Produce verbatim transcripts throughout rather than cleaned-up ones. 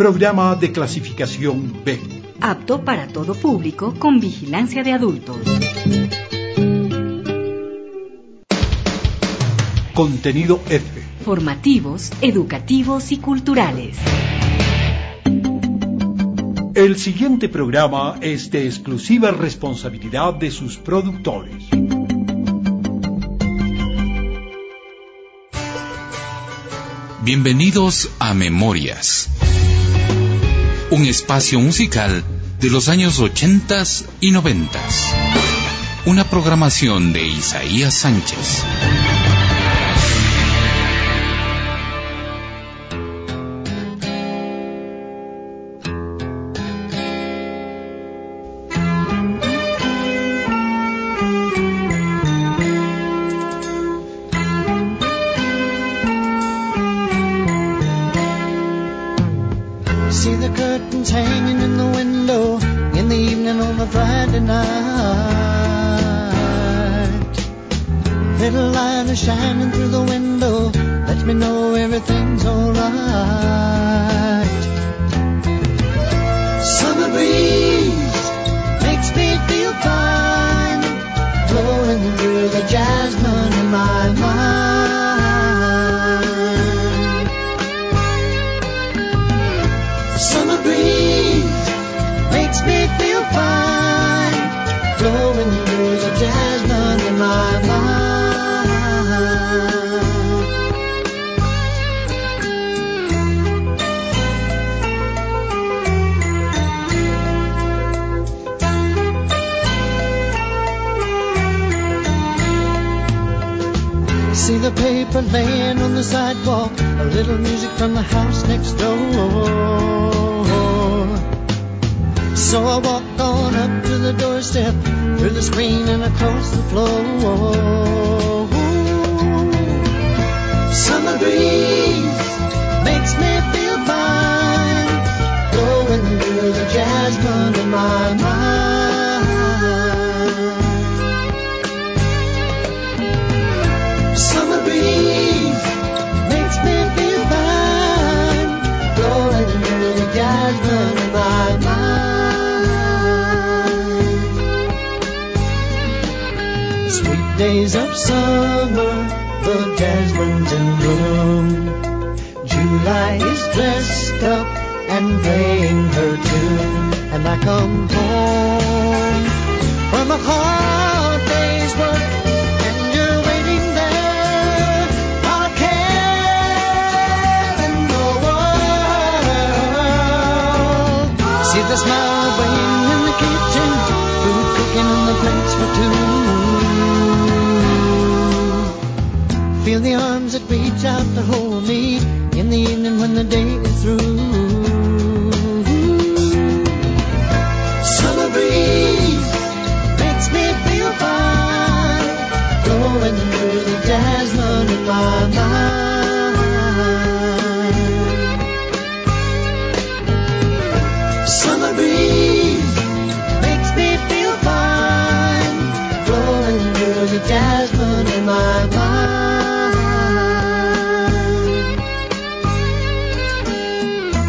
Programa de clasificación B. Apto para todo público con vigilancia de adultos. Contenido F. Formativos, educativos y culturales. El siguiente programa es de exclusiva responsabilidad de sus productores. Bienvenidos a Memorias, un espacio musical de los años ochentas y noventas. Una programación de Isaías Sánchez. See the curtains hanging in the window in the evening on a Friday night. Little light is shining through the window, lets me know everything's alright. Summer breeze makes me feel fine, blowing through the jasmine in my mind. Summer breeze makes me feel fine, blowing through the jasmine in my mind. See the paper laying on the sidewalk, a little music from the house next door. So I walk on up to the doorstep, through the screen and across the floor. Summer breeze makes me feel fine, blowing through the jasmine in my mind. Summer breeze makes me feel fine, blowing through the jasmine in my mind. Sweet days of summer, the jasmine's in bloom. July is dressed up and playing her tune, and I come home from a hard day's work, and you're waiting there, not a care in the world. See the smile waiting in the kitchen, food cooking in the plates for two. Feel the arms that reach out to hold me in the evening when the day is through. Summer breeze makes me feel fine, blowing through the jasmine in my mind. Summer breeze makes me feel fine, blowing through the jasmine in my mind.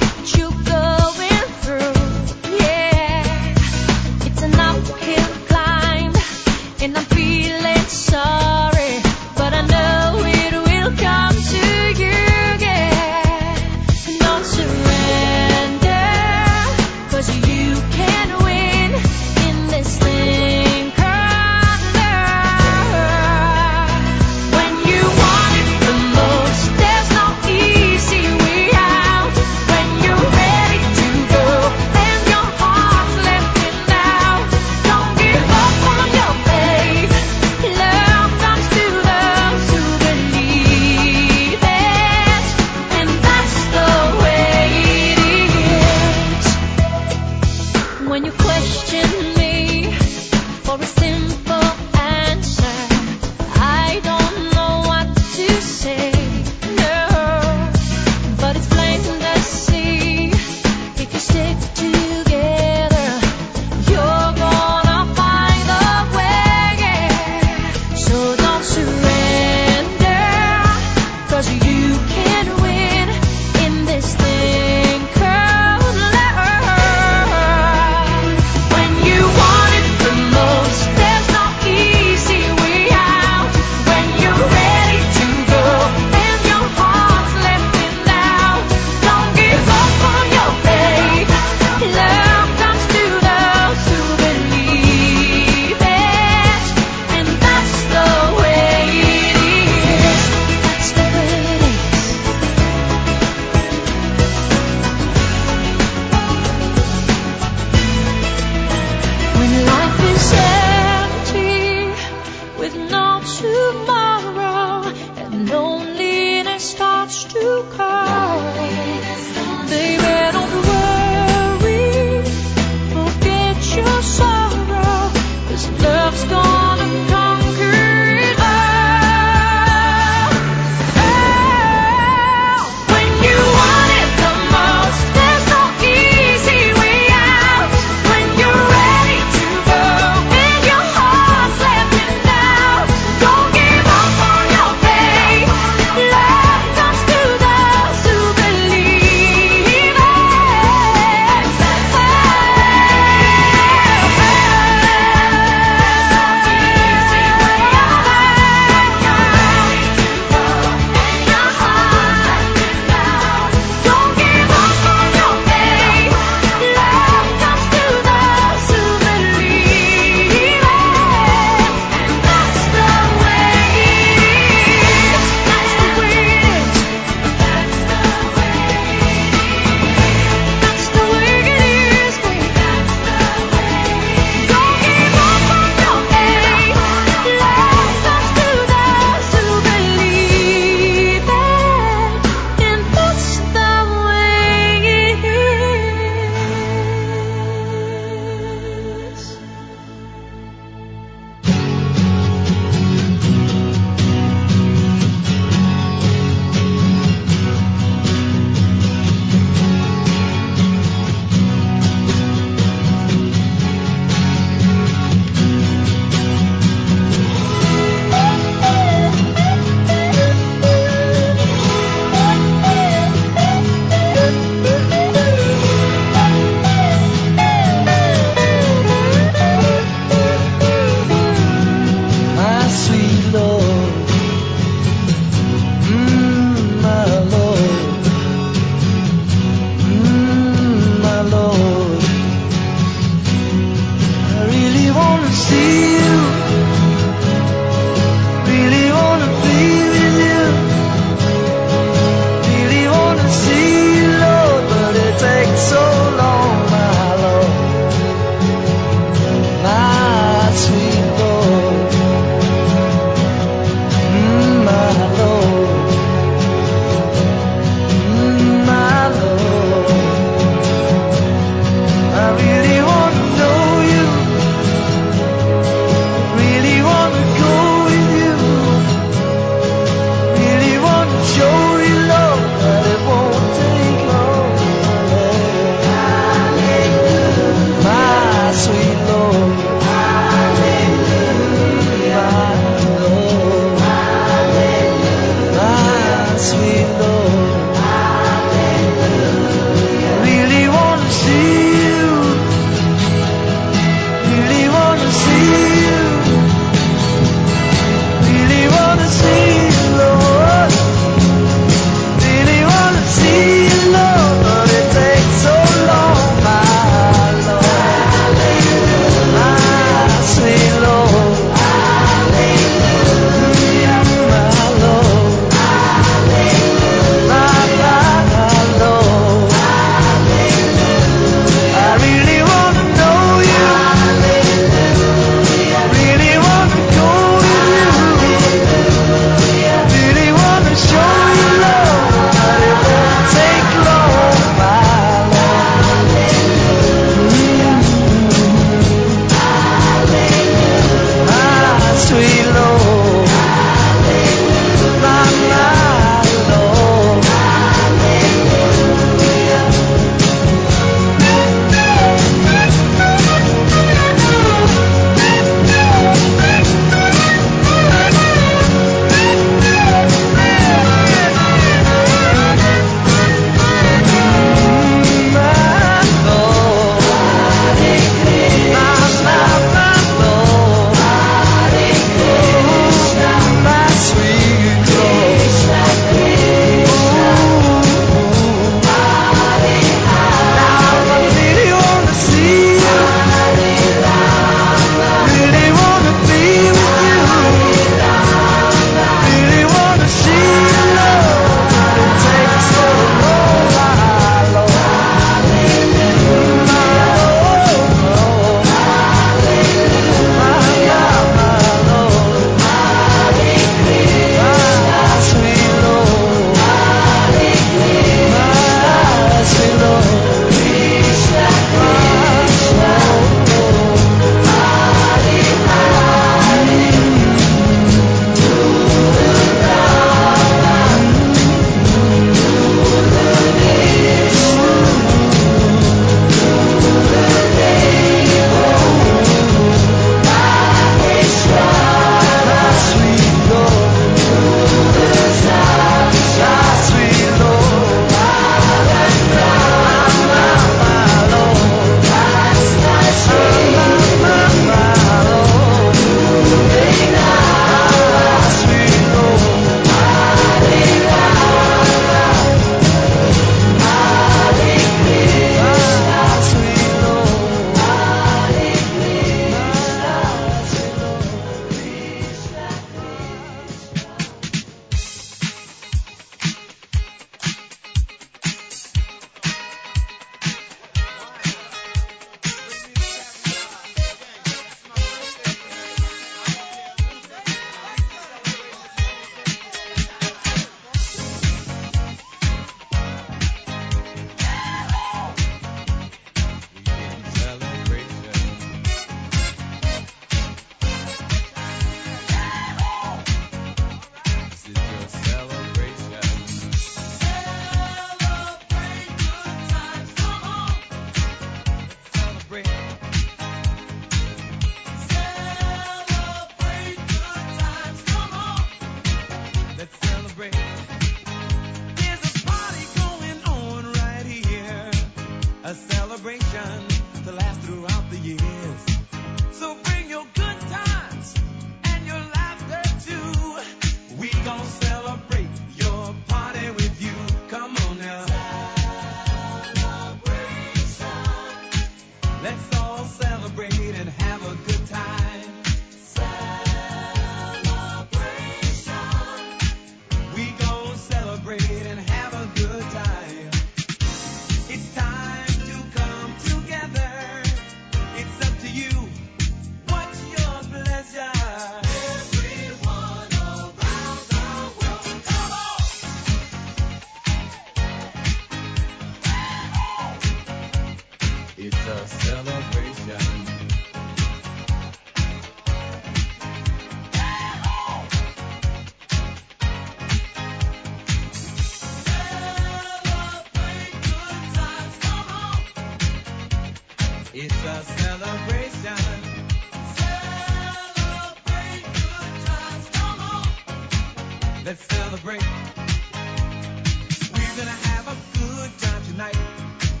Let's celebrate. We're gonna have a good time tonight.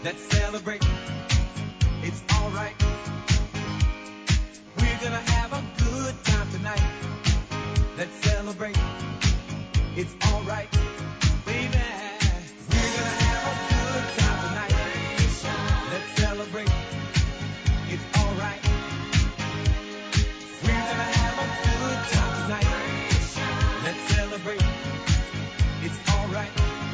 Let's celebrate. It's all right. We're gonna have a good time tonight. Let's celebrate. It's all right, baby. We're gonna have a good time tonight. Let's celebrate. It's all right. We're gonna have a good time tonight. Let's celebrate. It's all right.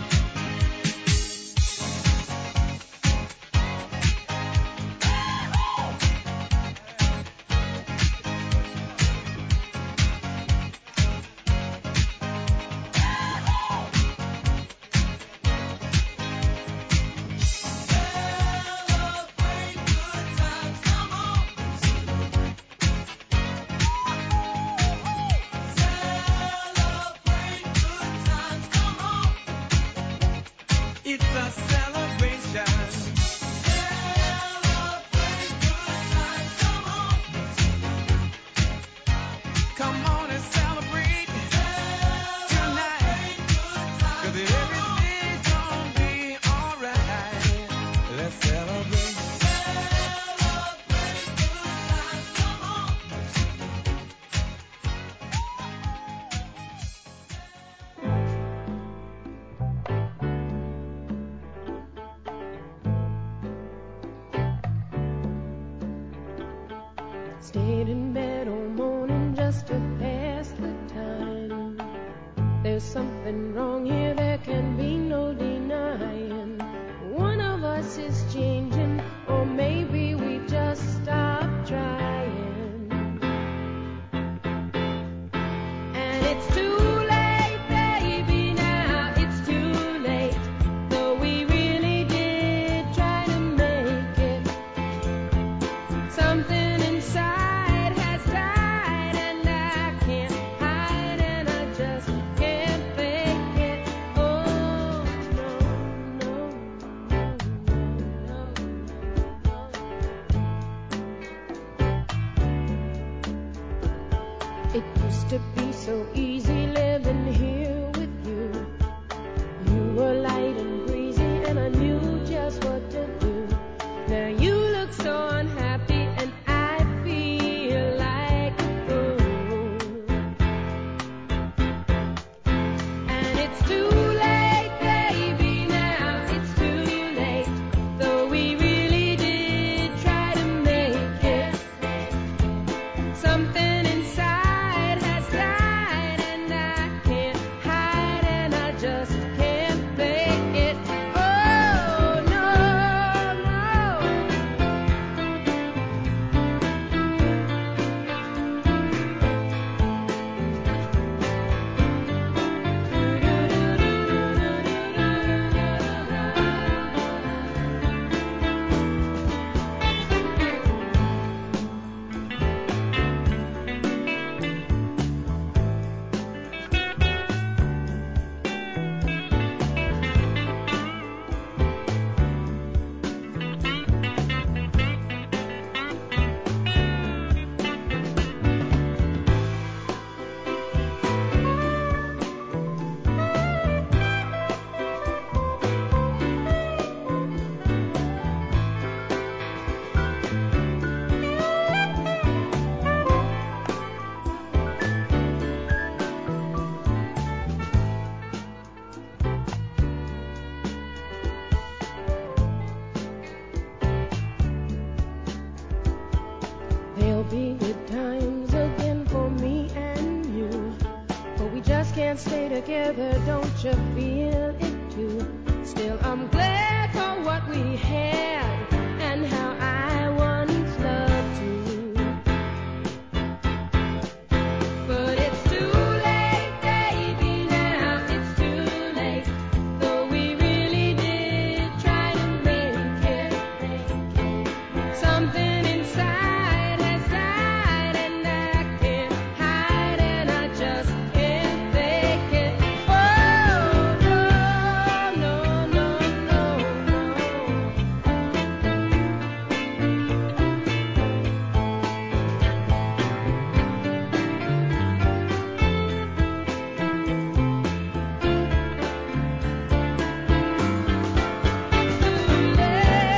It's a celebration. Celebrate good times, come on. Come on and celebrate tonight. 'Cause everything's gonna be alright. Let's celebrate. Celebrate good times, come on. Stayed in bed all morning just to pass the time. There's something wrong here, there can be no denying. One of us is changing, or maybe we just stopped trying. And it's too late, baby, now it's too late. Though we really did try to make it. Something inside has died, and I can't hide, and I just can't fake it. Oh, no, no, no, no, no, no. It used to be so easy living here with you. You were light and breezy, and I knew just what to do. Now you look so unhappy, and I feel like a fool. And it's too late, baby, now it's too late. Though we really did try to make it. Something inside has died, and I can't hide, and I just can't fake it. Oh, no, no. There'll be good times again for me and you, but we just can't stay together, don't you feel it too? Still, I'm glad for what we had and how I once loved you. But it's too late, baby, now it's too late. Though we really did try to make it. Something inside has died, and I can't hide, and I just can't fake it. Oh, no, no, no, no, no. Too late.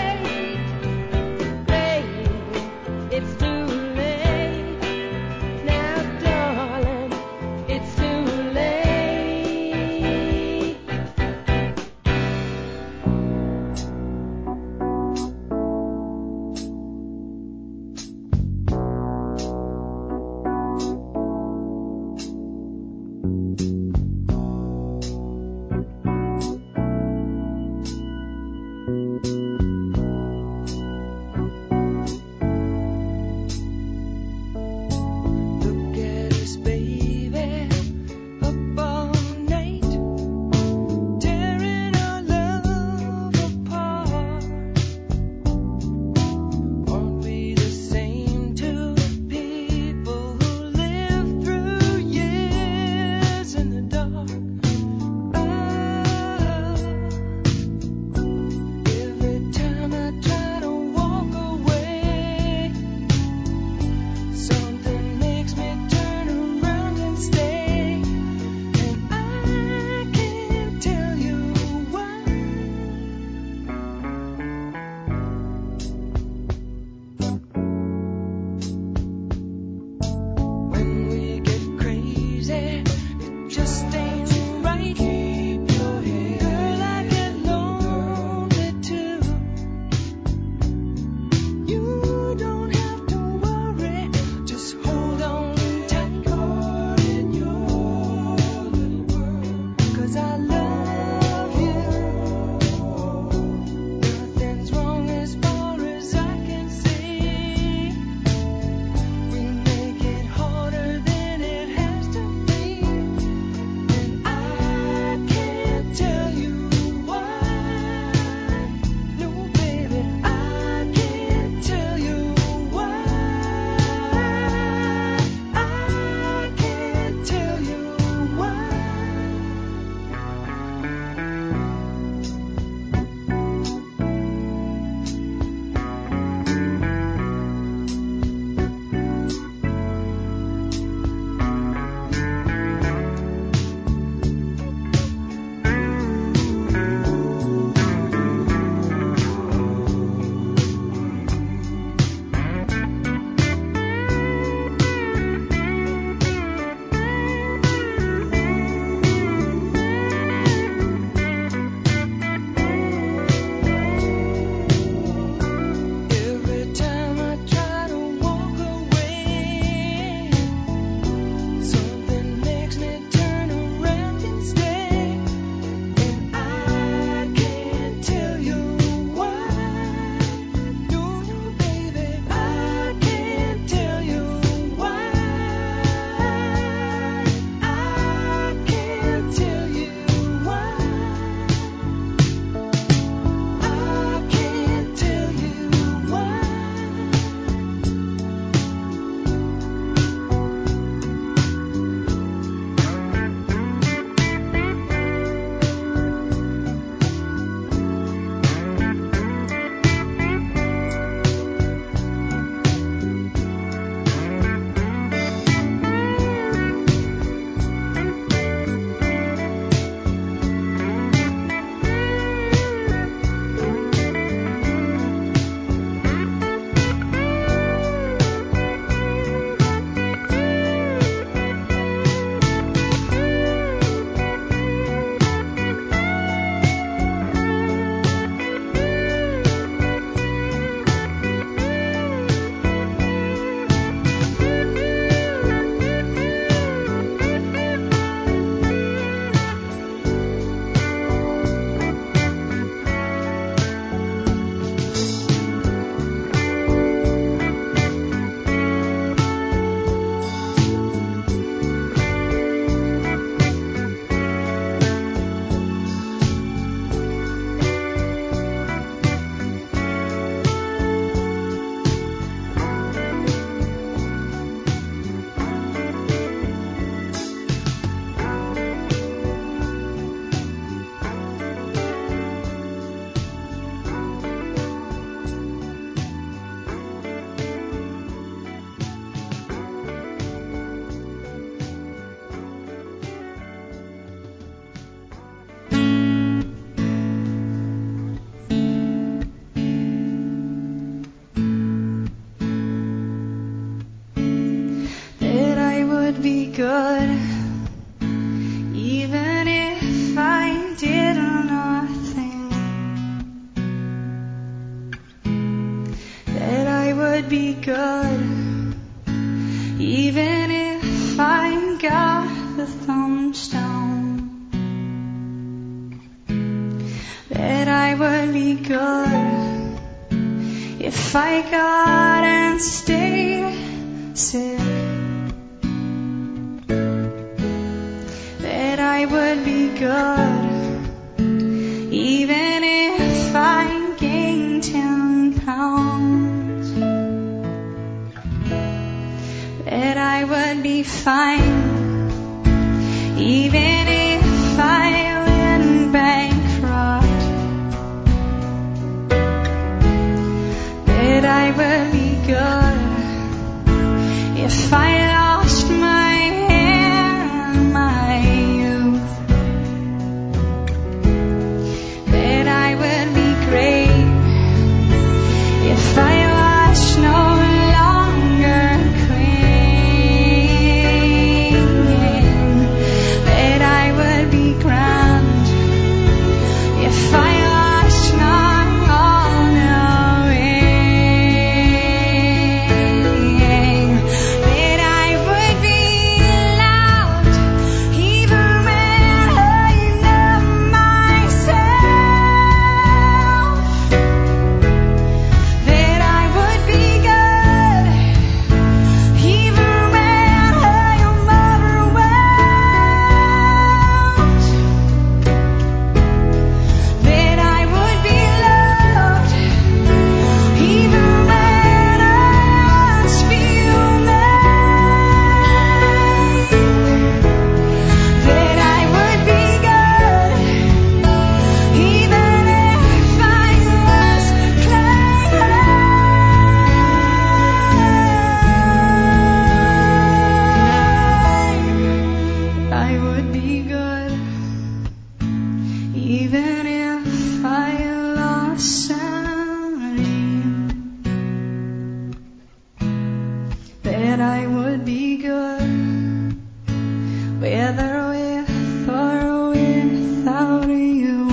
good, even if I did nothing. That I would be good, even if I got the thumbs down. That I would be good if I got and stayed sick. That I would be good even if I gained ten pounds. That I would be fine even if I went bankrupt. That I would be good if I lost my hair and my youth. That I would be great if I was no longer queen. That I would be grand if I lost not all knowing. That I would be loud even when I know myself. That I would be good even when I am overwhelmed. That I would be loved even when I must feel mad. That I would be good even if I was crying. I would be good even if I lost sanity. That I would be good whether with or without you.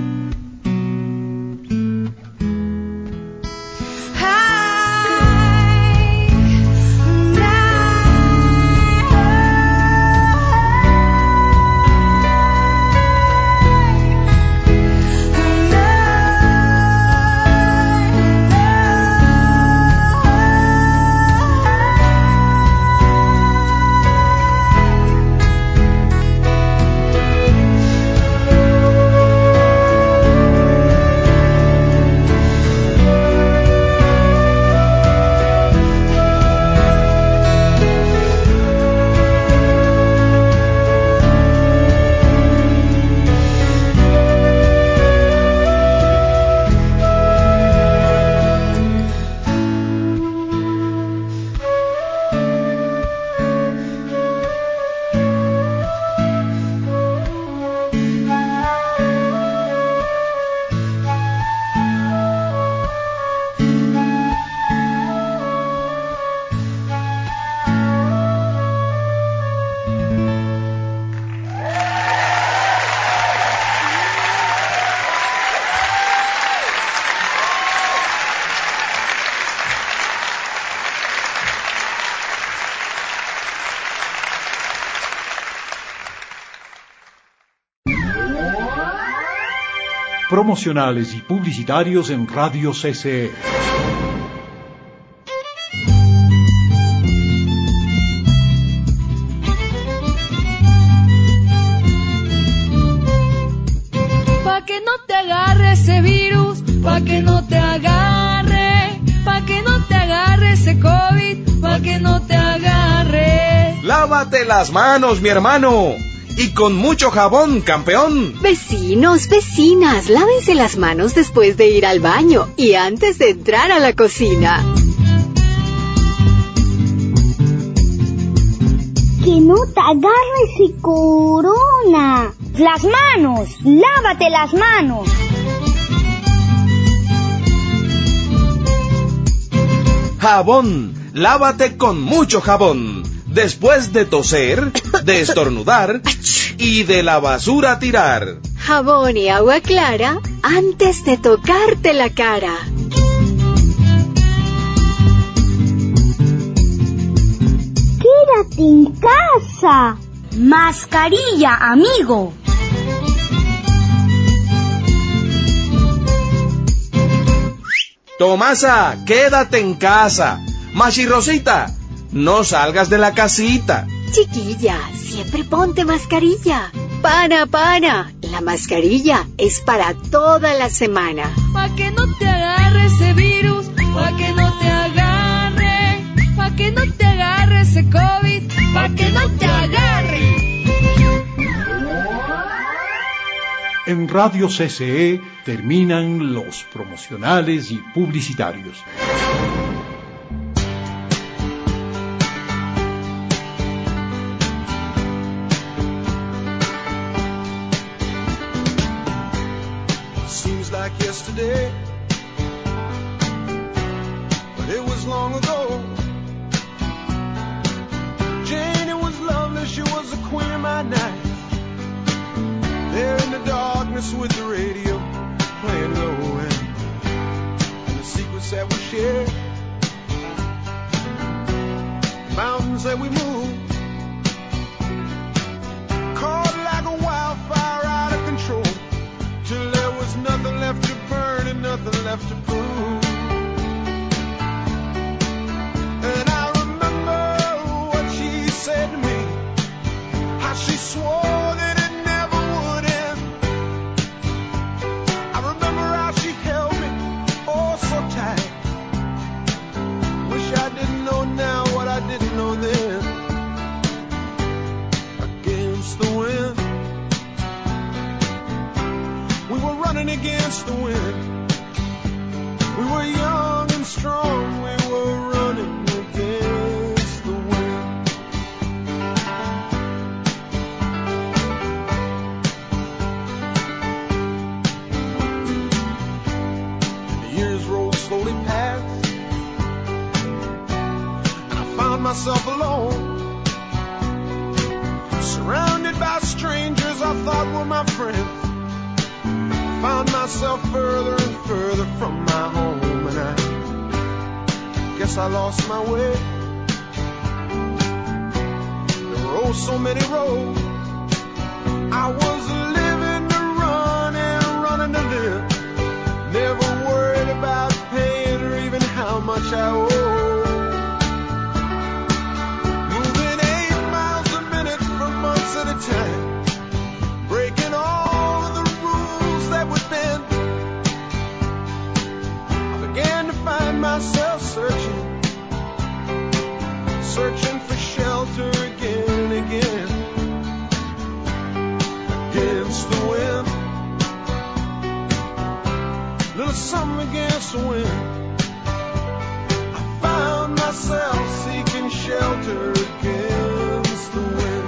Promocionales y publicitarios en Radio C C E. Pa' que no te agarre ese virus, pa' que no te agarre, pa' que no te agarre ese COVID, pa' que no te agarre. Lávate las manos, mi hermano. Y con mucho jabón, campeón. Vecinos, vecinas, lávense las manos después de ir al baño y antes de entrar a la cocina. Que no te agarre ese corona. Las manos, lávate las manos. Jabón, lávate con mucho jabón. Después de toser, de estornudar y de la basura tirar. Jabón y agua clara antes de tocarte la cara. Quédate en casa. Mascarilla, amigo. Tomasa, quédate en casa. Machi Rosita, no salgas de la casita. Chiquilla, siempre ponte mascarilla. Pana, pana, la mascarilla es para toda la semana. Pa' que no te agarre ese virus, pa' que no te agarre, pa' que no te agarre ese COVID, pa' que no te agarre. En Radio C C E terminan los promocionales y publicitarios. Seems like yesterday, but it was long ago. Jane, it was lovely, she was the queen of my night. There in the darkness with the radio playing low end, and the secrets that we shared, mountains that we moved, caught like a wildfire out of control, till there was nothing left to burn and nothing left to prove. And I remember what she said to me, how she swore that it never would end. I remember how she held me oh so tight. Wish I didn't know now what I didn't know then. Against the wind, we were running against the wind. We were young and strong, we were running against the wind. And the years rolled slowly past, and I found myself alone, surrounded by strangers I thought were my friends. Found myself further and further from my home, and I guess I lost my way. There were oh so many roads. I was living to run and running to live, never worried about paying or even how much I owe. Moving eight miles a minute for months at a time, breaking all of the rules that would bend. I began to find myself searching, searching for shelter again and again. Against the wind, little something against the wind. I found myself seeking shelter against the wind.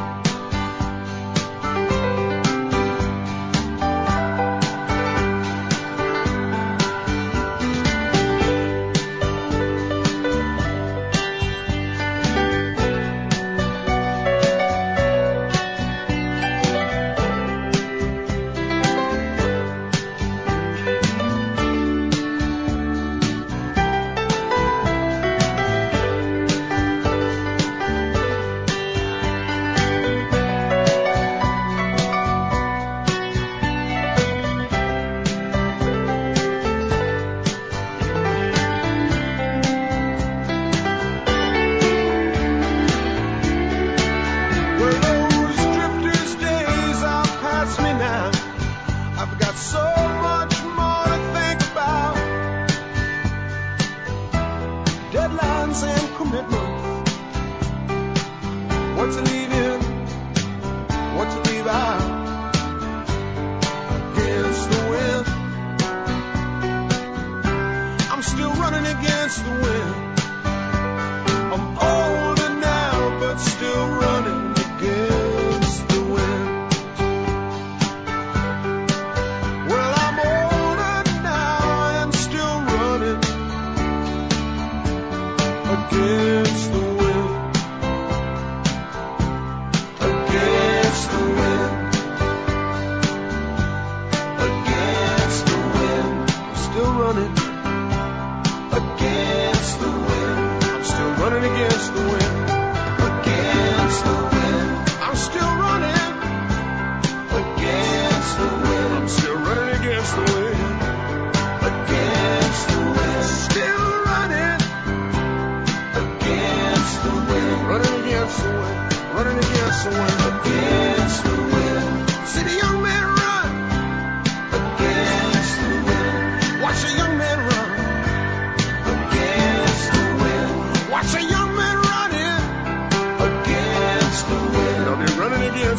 Against the wind,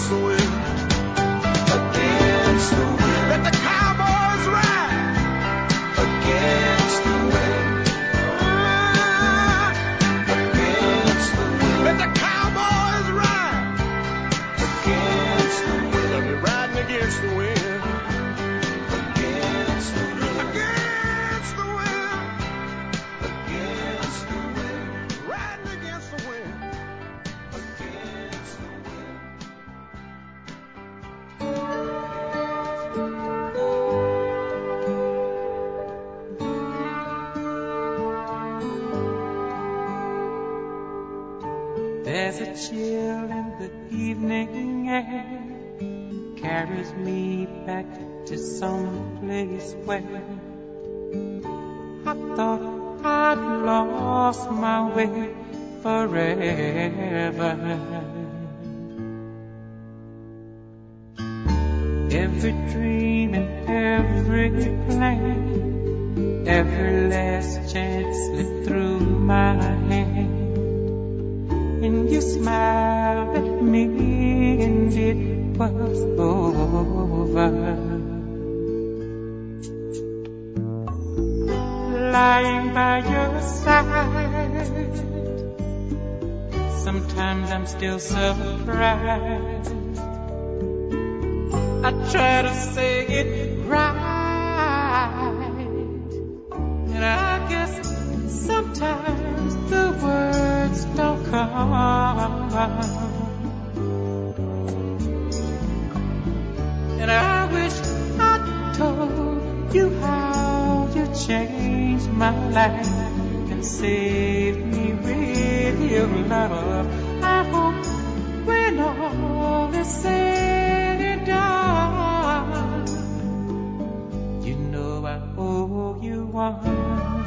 against the wind, against the wind. Let the cowboys ride against the wind, ah, against the wind. Let the cowboys ride against the wind. Let me riding against the wind, against the wind, against the wind, against the wind, riding against the wind, against the wind. There's a chill in the evening air, carries me back to some place where I thought I'd lost my way forever. Every dream and every plan, every last chance slipped through my hand. And you smiled at me and it was over. Lying by your side, sometimes I'm still surprised. I try to say it right, and I guess sometimes the words don't come. And I wish I told you how you changed my life and saved me with your love. I hope when all is said and done, you know I owe you one.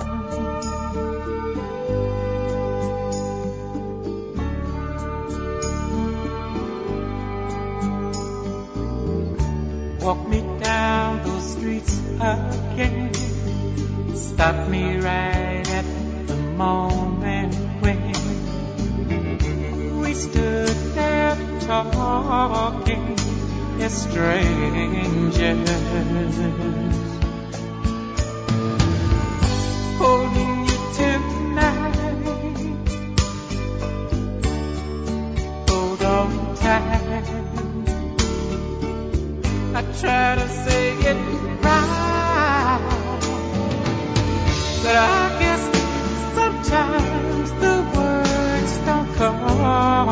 Walk me down those streets again, stop me right at the moment when we stood there talking as strangers, holding you tonight. Hold on tight. I try to say it right, but I guess sometimes the words don't come.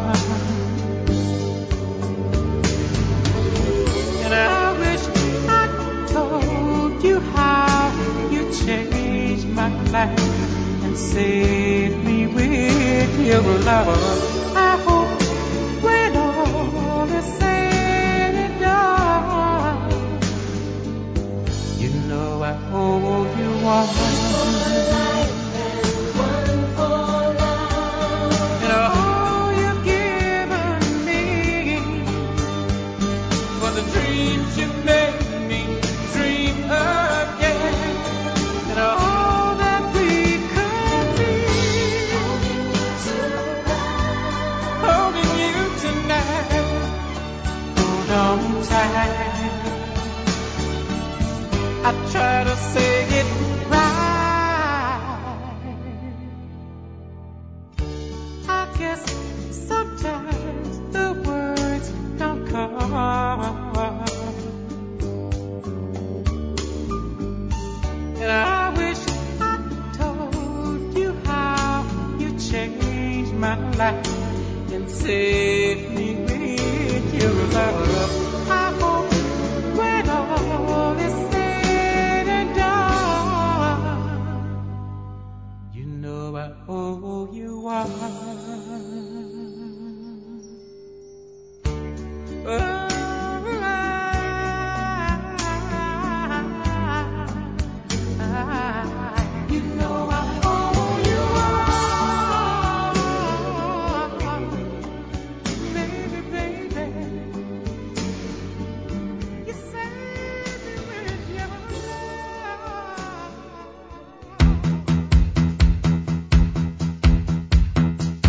And I wish I told you how you changed my life and saved me with your love. I hope when all is said and done, you know I owe you one. And all you've given me for the dreams you made me dream again, and all that we could be, holding you tonight. Hold on tight. I try to say it right. I guess sometimes the words don't come. And I wish I told you how you changed my life and saved me with your love. I hope when all is said and done, you know I owe you one. Oh, you know I owe you one. Baby, baby, you saved me with your love.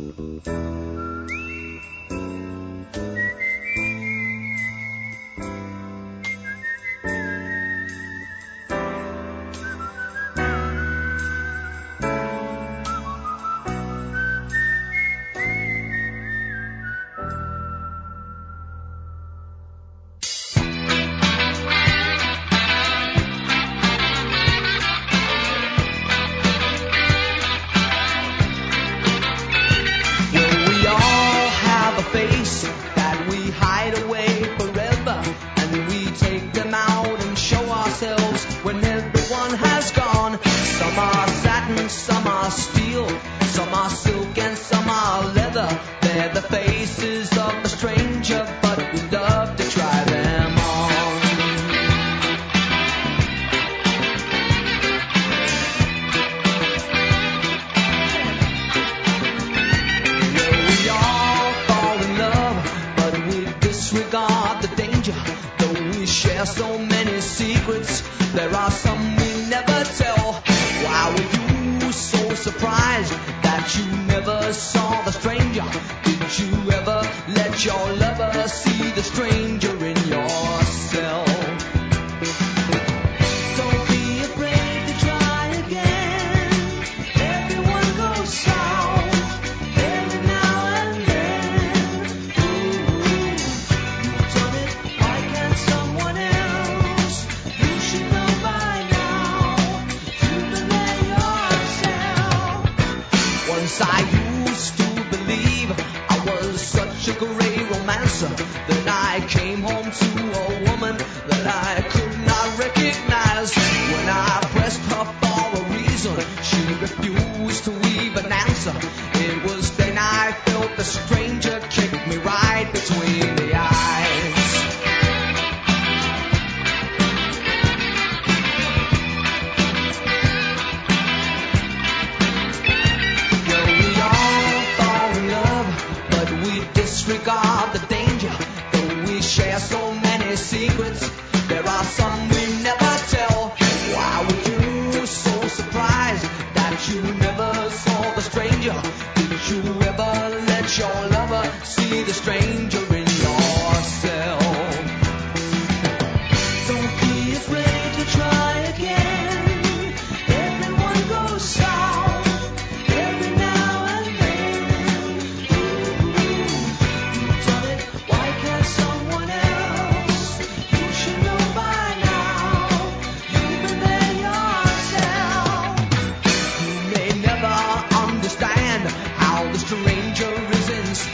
Understand how the stranger is in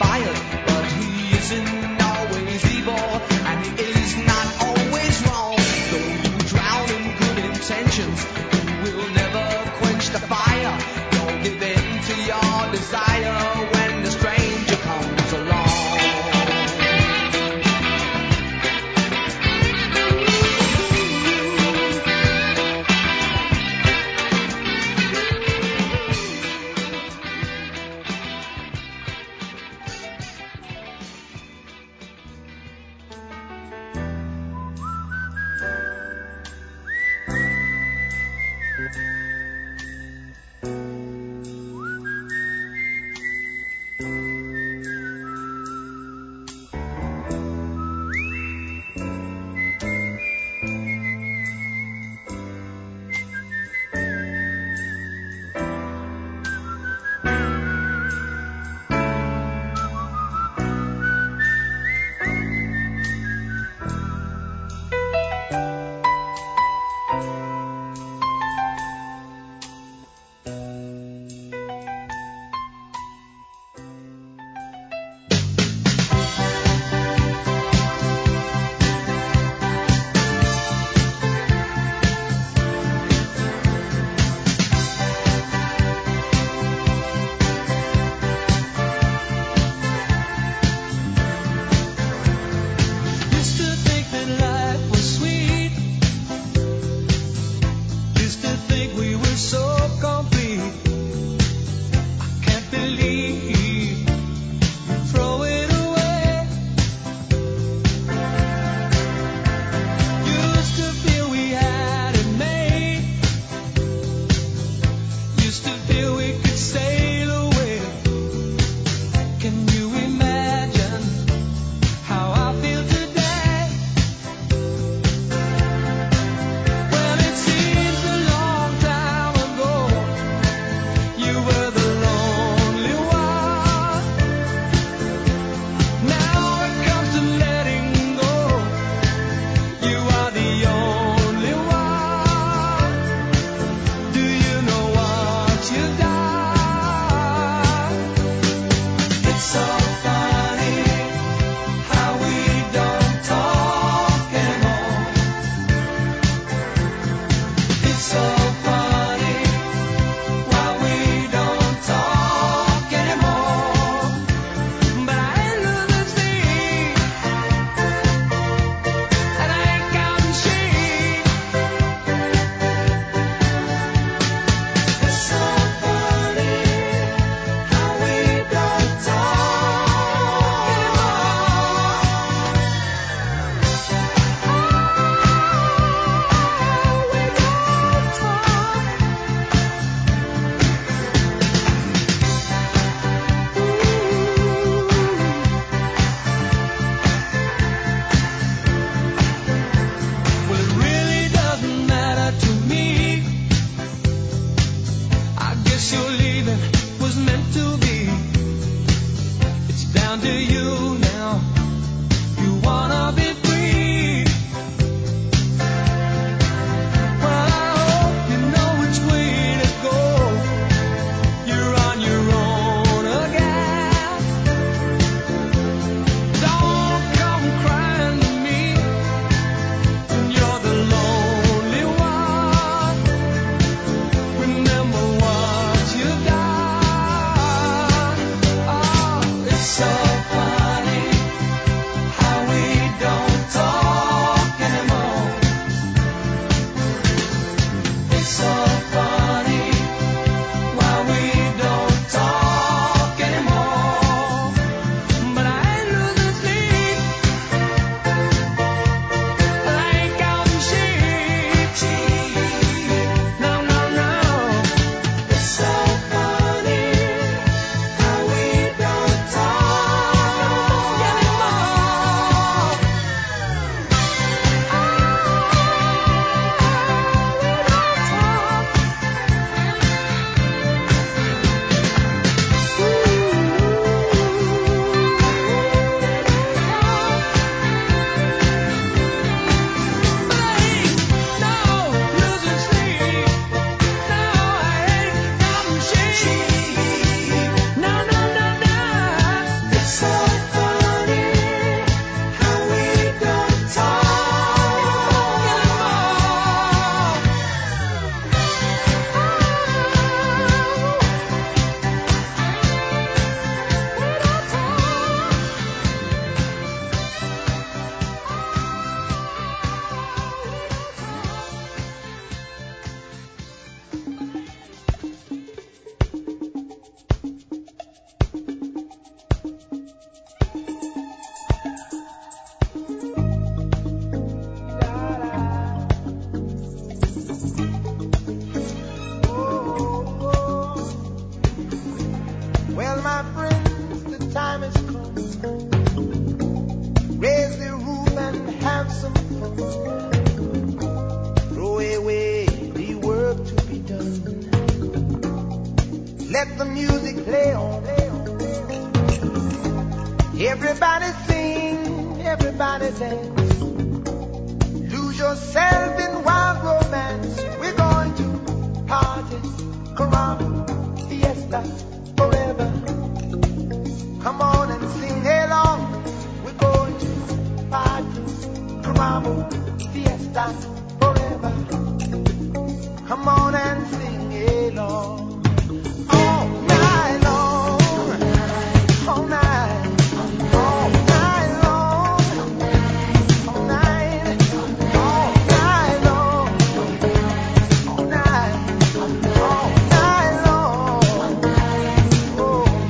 Johnny dance. Lose yourself in wild romance. We're going to party, caramba, fiesta, forever. Come on and sing along. We're going to party, caramba, fiesta, forever. Come on and sing along. All night long, all night, all night long, all night, all night long, all night, all night long. Oh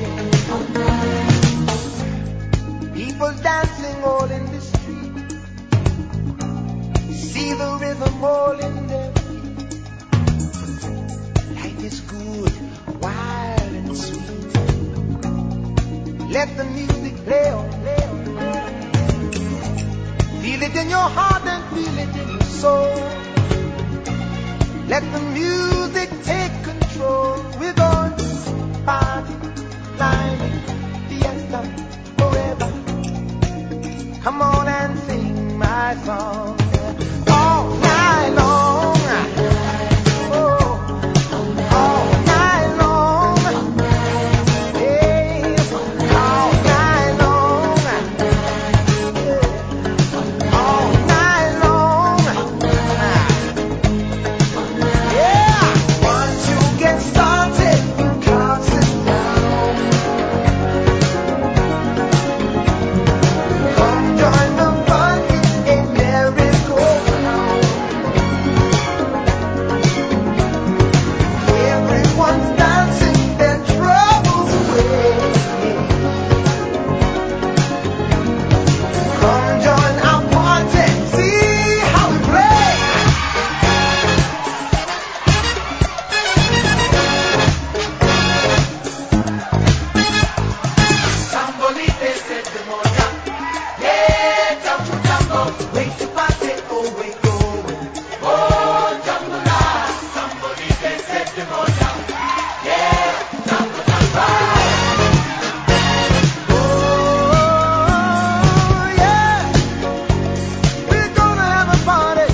yeah. People dancing all in the street. See the rhythm all in their feet. Life is good, wild and sweet. Let the music play on, play on, play on. Feel it in your heart and feel it in your soul. Let the music take control. We're going to party, climbing, fiesta, forever. Come on and sing my song all night long. Oh, all night long. Hey, all night long. Yeah, all night long. Yeah, once you get started, you can't sit down. Come join the fun, it's a merry-go-round. Everyone's dancing their troubles away. Come join our party, see how we play. Tambolite se te moja, yeah, tambo tambo, way to party, oh we going, oh tambola, tambolite se te moja, yeah, tambo tambo. Oh yeah, we're gonna have a party,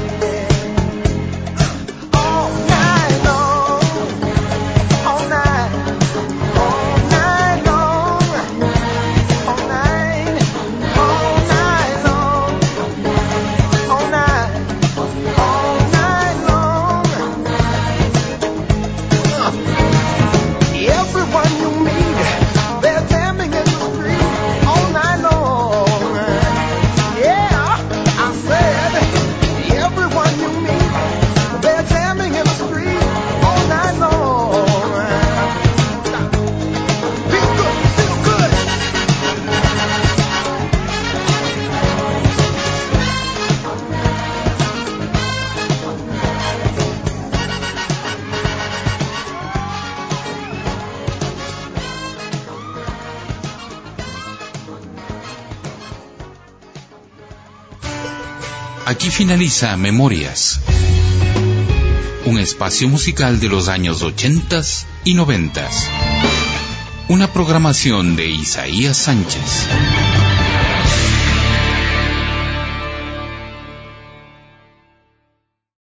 yeah, all night long, all night, all night long. All night, all night long, all night, all night long. Everyone you meet, they're jamming in the street all night long. Yeah, I said, everyone you meet, they're jamming in the street all night long. Feel good, feel good. Aquí finaliza Memorias, un espacio musical de los años ochentas y noventas. Una programación de Isaías Sánchez.